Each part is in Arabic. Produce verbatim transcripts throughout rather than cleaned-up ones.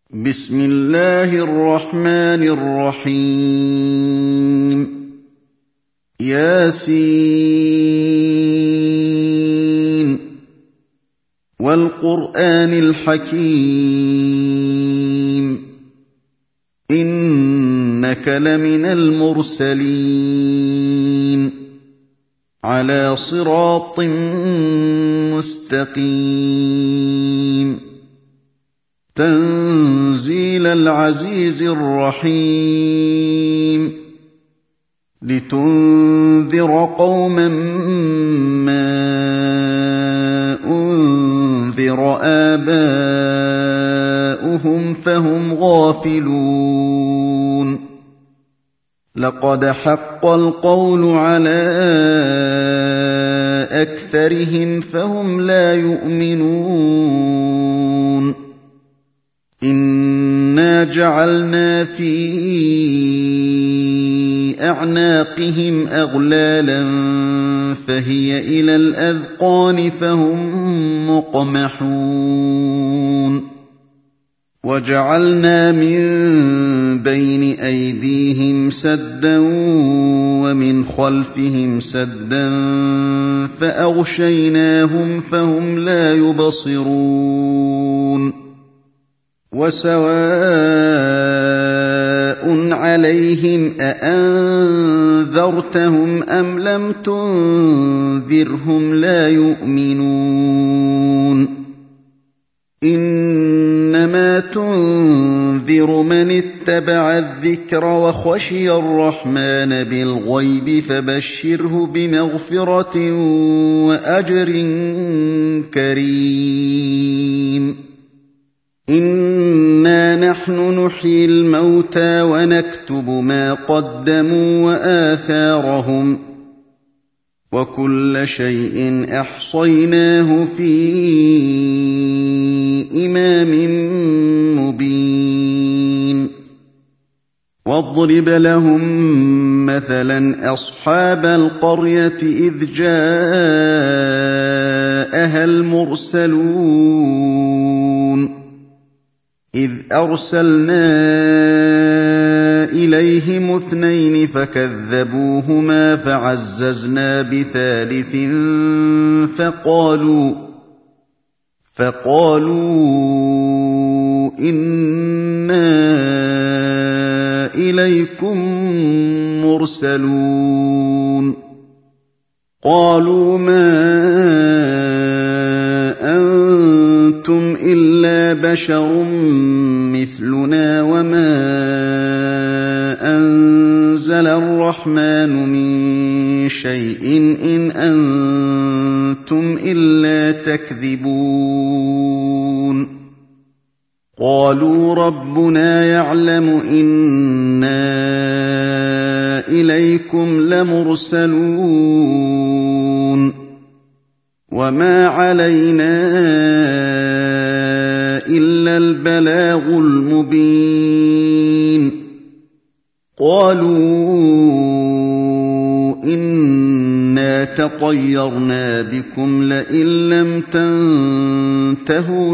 بسم الله الرحمن الرحيم ياسين والقرآن الحكيم إنك لمن المرسلين على صراط مستقيم تنزيل العزيز الرحيم لتنذر قوما ما أنذر آباؤهم فهم غافلون لقد حق القول على أكثرهم فهم لا يؤمنون إنا جعلنا في أعناقهم أغلالا فهي إلى الأذقان فهم مقمحون وجعلنا من بين أيديهم سدا ومن خلفهم سدا فأغشيناهم فهم لا يبصرون وسواء عليهم أأنذرتهم أم لم تنذرهم لا يؤمنون إنما تنذر من اتبع الذكر وخشي الرحمن بالغيب فبشره بمغفرة وأجر كريم إنا نحن نحيي الموتى ونكتب ما قدموا وآثارهم وكل شيء أحصيناه في إمام مبين واضرب لهم مثلا أصحاب القرية إذ جاءها المرسلون إذ أرسلنا إليهم اثنين فكذبوهما فعززنا بثالث فقالوا فقالوا إنا إليكم مرسلون قالوا ما أنتم إلا بشر مثلنا وما أنزل الرحمن من شيء إن أنتم إلا تكذبون قالوا ربنا يعلم إنا إليكم لمرسلون وما علينا إلا البلاغ المبين قالوا إنا تطيرنا بكم لئن لم تنتهوا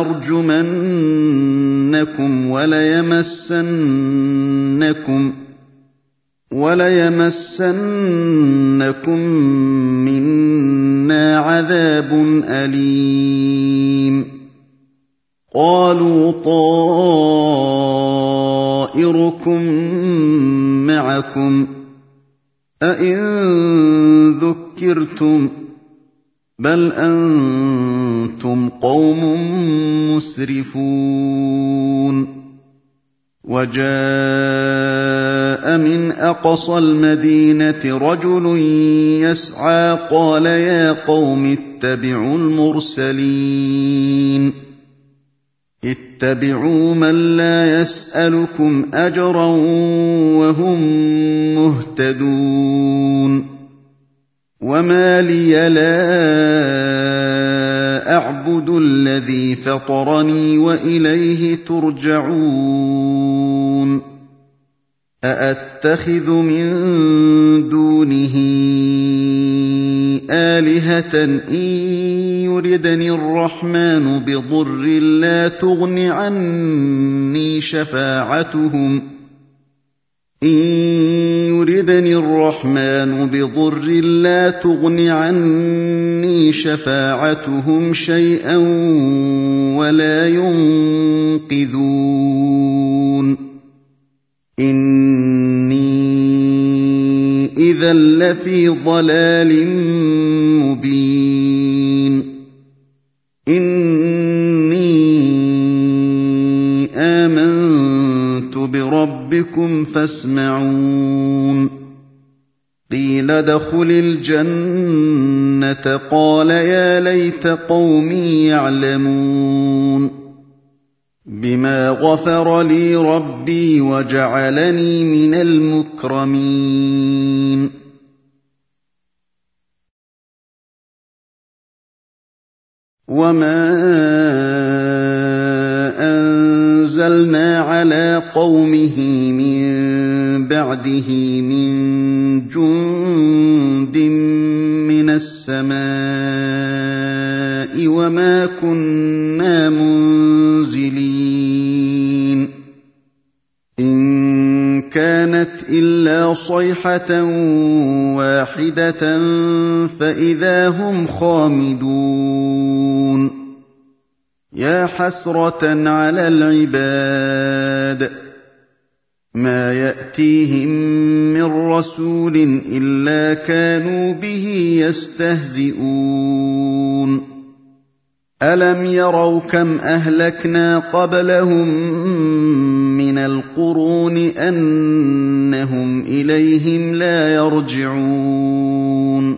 لنرجمنكم وليمسنكم وليمسنكم منا عذاب أليم قالوا طائركم معكم أئن ذكرتم بل أنتم قوم مسرفون وجاء من أقصى المدينة رجل يسعى قال يا قوم اتبعوا المرسلين اتبعوا من لا يسألكم أجرا وهم مهتدون وما لي لا أعبد الذي فطرني وإليه ترجعون أأتخذ من دونه آلهة إن يردني الرحمن بضر لا تغن عني شفاعتهم إن يردني الرحمن بضر لا تغن عني شفاعتهم شيئا ولا ينقذون إني إذا لفي ضلال مبين إني آمنت بربكم فاسمعون قيل ادخل الجنة قال يا ليت قومي يعلمون بما غفر لي ربي وجعلني من المكرمين وما أنزلنا على قومه من بعده من جند من السماء وما كنا منزلين إن كانت إلا صيحة واحدة فإذا هم خامدون يا حسرة على العباد ما يأتيهم من رسول إلا كانوا به يستهزئون ألم يروا كم أهلكنا قبلهم من القرون أنهم إليهم لا يرجعون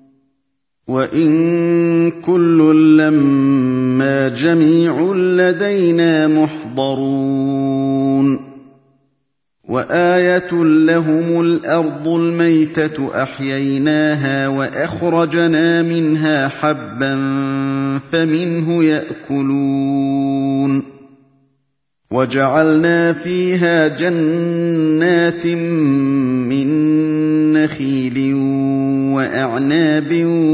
وإن كل لما جميع لدينا محضرون وآية لهم الأرض الميتة أحييناها وأخرجنا منها حبا فمنه يأكلون وجعلنا فيها جنات من نخيل وأعناب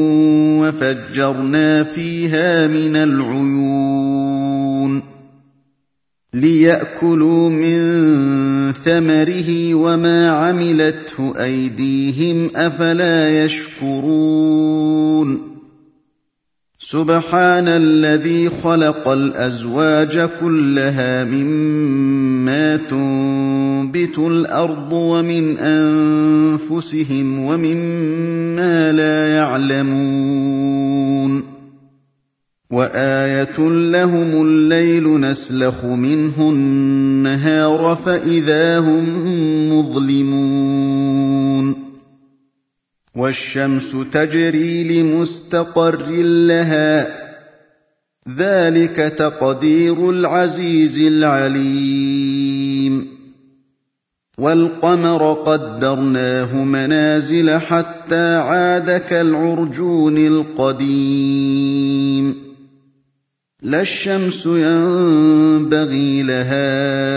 وفجرنا فيها من العيون ليأكلوا من ثمره وما عملته أيديهم أفلا يشكرون سبحان الذي خلق الأزواج كلها مما تنبت الأرض ومن أنفسهم ومما لا يعلمون وآية لهم الليل نسلخ منه النهار فإذا هم مظلمون والشمس تجري لمستقر لها ذلك تقدير العزيز العليم والقمر قدرناه منازل حتى عاد كالعرجون القديم لا الشمس ينبغي لها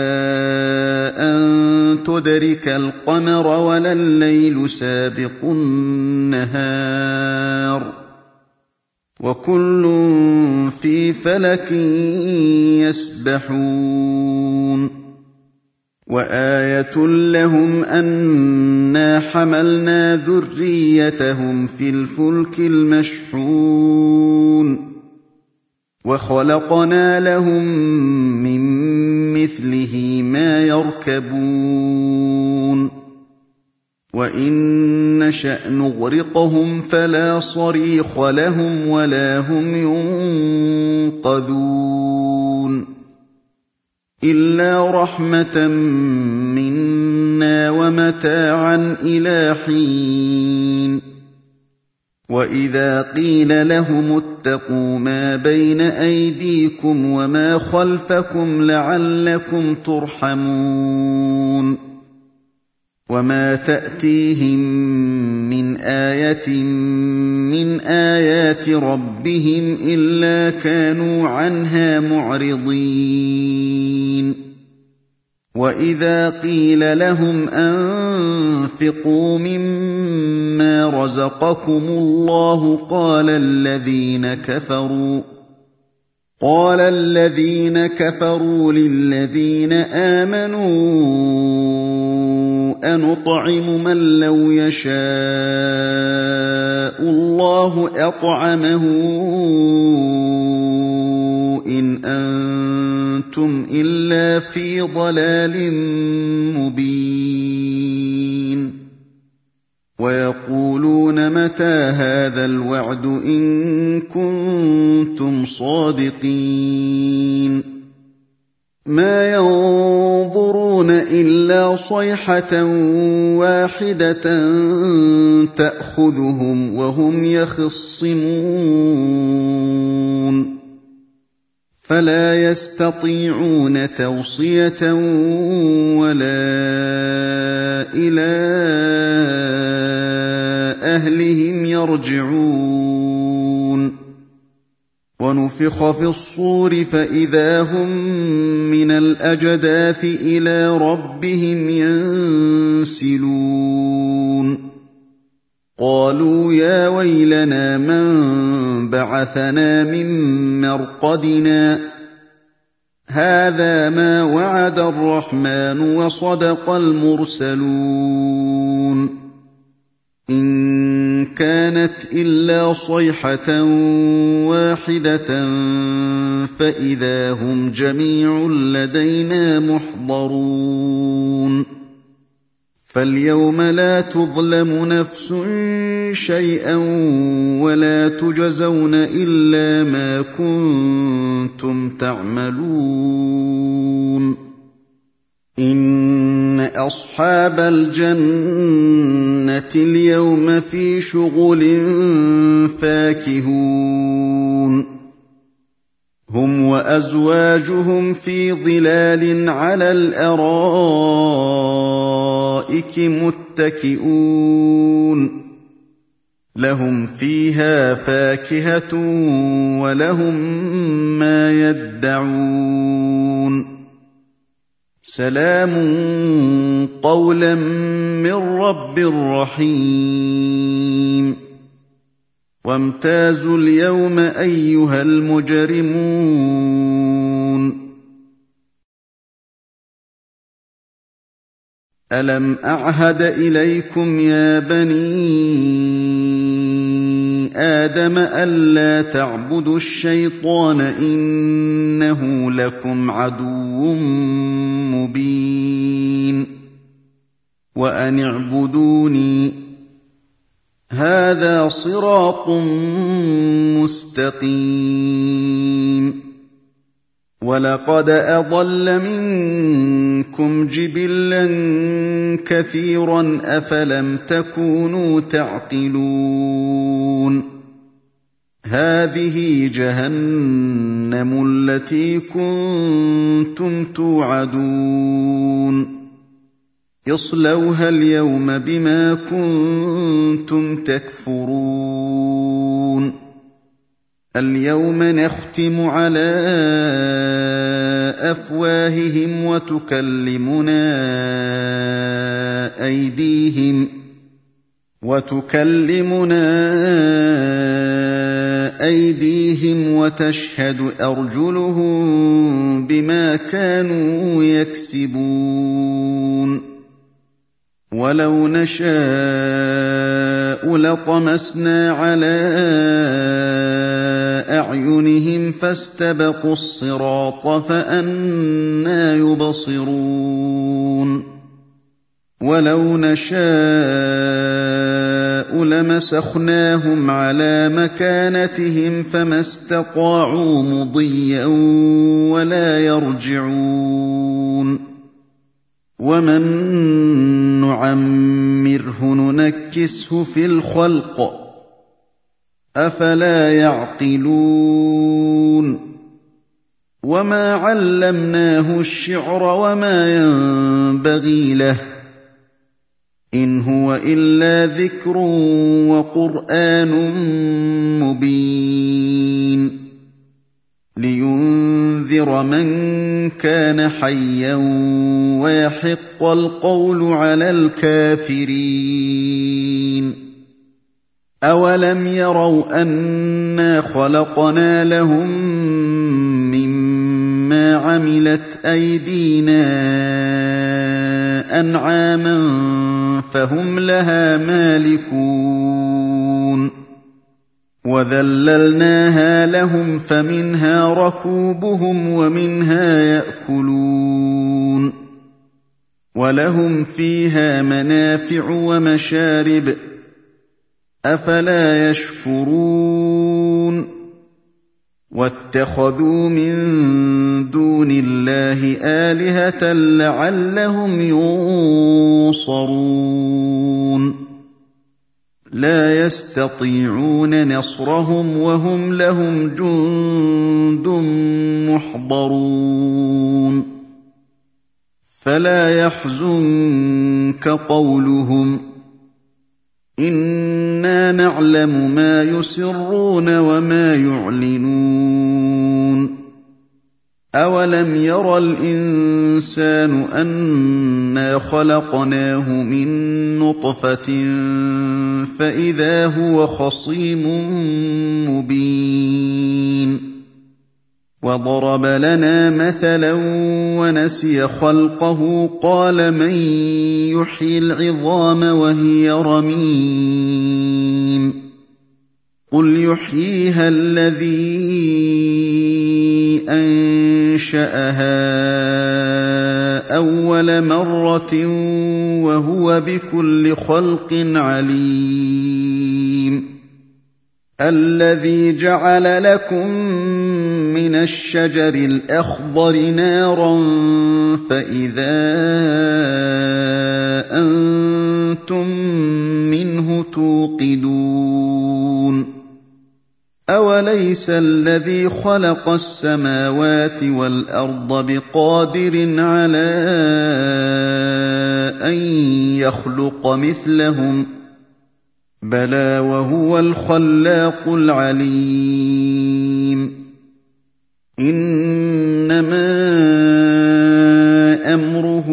أن تدرك القمر ولا الليل سابق النهار وكل في فلك يسبحون وآية لهم أنا حملنا ذريتهم في الفلك المشحون وخلقنا لهم من مثله ما يركبون وإن نشأ نغرقهم فلا صريخ لهم ولا هم ينقذون إلا رحمة منا ومتاعا إلى حين وإذا قيل لهم اتقوا ما بين أيديكم وما خلفكم لعلكم ترحمون وما تأتيهم من آية من آيات ربهم إلا كانوا عنها معرضين وَإِذَا قِيلَ لَهُمْ أَنفِقُوا مِمَّا رَزَقَكُمُ اللَّهُ قَالَ الَّذِينَ كَفَرُوا قال الذين كفروا للذين آمنوا أنطعم من لو يشاء الله أطعمه إن أنتم إلا في ضلال مبين ويقولون متى هذا الوعد إن كنتم صادقين ما ينظرون إلا صيحة واحدة تأخذهم وهم يخصمون فلا يستطيعون توصية ولا إلى أهلهم يرجعون ونفخ في الصور فإذا هم من الأجداث إلى ربهم ينسلون قالوا يا ويلنا من بعثنا من مرقدنا هذا ما وعد الرحمن وصدق المرسلون إن كانت إلا صيحة واحدة فإذا هم جميع لدينا محضرون فاليوم لا تظلم نفس شيئا ولا تجزون إلا ما كنتم تعملون إن أصحاب الجنة اليوم في شغل فاكهون هم وأزواجهم في ظلال على الأرائك متكئون لهم فيها فاكهة ولهم ما يدعون سلام قولا من رب رحيم وامتازوا اليوم أيها المجرمون ألم أعهد إليكم يا بني آدم ألا تعبدوا الشيطان إنه لكم عدو مبين وأن اعبدوني هذا صراط مستقيم ولقد أضل منكم جبلا كثيرا أفلم تكونوا تعقلون هذه جهنم التي كنتم توعدون اصلوها اليوم بما كنتم تكفرون اليوم نختم على أفواههم وتكلمنا أيديهم وتكلمنا أيديهم وتشهد أرجلهم بما كانوا يكسبون ولو نشاء لطمسنا على أعينهم فاستبقوا الصراط فأنى يبصرون ولو نشاء لمسخناهم على مكانتهم فما استطاعوا مضيا ولا يرجعون ومن نعمره ننكسه في الخلق أفلا يعقلون وما علمناه الشعر وما ينبغي له إن هو إلا ذكر وقرآن مبين لِيُنذِرَ مَن كَانَ حَيًّا وَيَحِقَّ الْقَوْلُ عَلَى الْكَافِرِينَ أَوَلَمْ يَرَوْا أَنَّا خَلَقْنَا لَهُم مِّمَّا عَمِلَتْ أَيْدِينَا أَنْعَامًا فَهُمْ لَهَا مَالِكُونَ وَذَلَّلْنَاهَا لَهُمْ فَمِنْهَا رَكُوبُهُمْ وَمِنْهَا يَأْكُلُونَ وَلَهُمْ فِيهَا مَنَافِعُ وَمَشَارِبُ ۖ أَفَلَا يَشْكُرُونَ وَاتَّخَذُوا مِن دُونِ اللَّهِ آلِهَةً لَّعَلَّهُمْ يُنصَرُونَ لَا يَسْتَطِيعُونَ نَصْرَهُمْ وَهُمْ لَهُمْ جُندٌ مُّحْضَرُونَ فَلَا يَحْزُنكَ قَوْلُهُمْ ۘ إِنَّا نَعْلَمُ مَا يُسِرُّونَ وَمَا يُعْلِنُونَ أَوَلَمْ يَرَ الْإِنسَانُ أَنَّا خَلَقْنَاهُ مِن نُّطْفَةٍ فَإِذَا هُوَ خَصِيمٌ مُّبِينٌ وَضَرَبَ لَنَا مَثَلًا وَنَسِيَ خَلْقَهُ قَالَ مَن يُحْيِي الْعِظَامَ وَهِيَ رَمِيمٌ قُلْ يُحْيِيهَا الَّذِي أَنشَأَهَا أَوَّلَ مَرَّةٍ وَهُوَ بِكُلِّ خَلْقٍ عَلِيمٌ الَّذِي جَعَلَ لَكُم مِّنَ الشَّجَرِ الْأَخْضَرِ نَارًا فَإِذَا أَنتُم مِّنْهُ تُوقِدُونَ أَوَلَيْسَ الَّذِي خَلَقَ السَّمَاوَاتِ وَالْأَرْضَ بِقَادِرٍ عَلَىٰ أَن يَخْلُقَ مِثْلَهُم ۚ بَلَىٰ وَهُوَ الْخَلَّاقُ الْعَلِيمُ إِنَّمَا أَمْرُهُ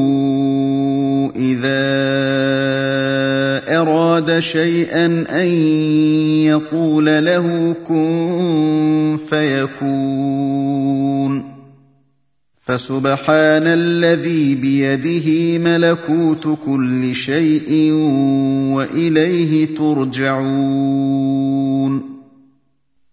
إِذَا أَرَادَ شَيْئًا أَن يَقُولَ لَهُ كُن فَيَكُونُ فَسُبْحَانَ الَّذِي بِيَدِهِ مَلَكُوتُ كُلِّ شَيْءٍ وَإِلَيْهِ تُرْجَعُونَ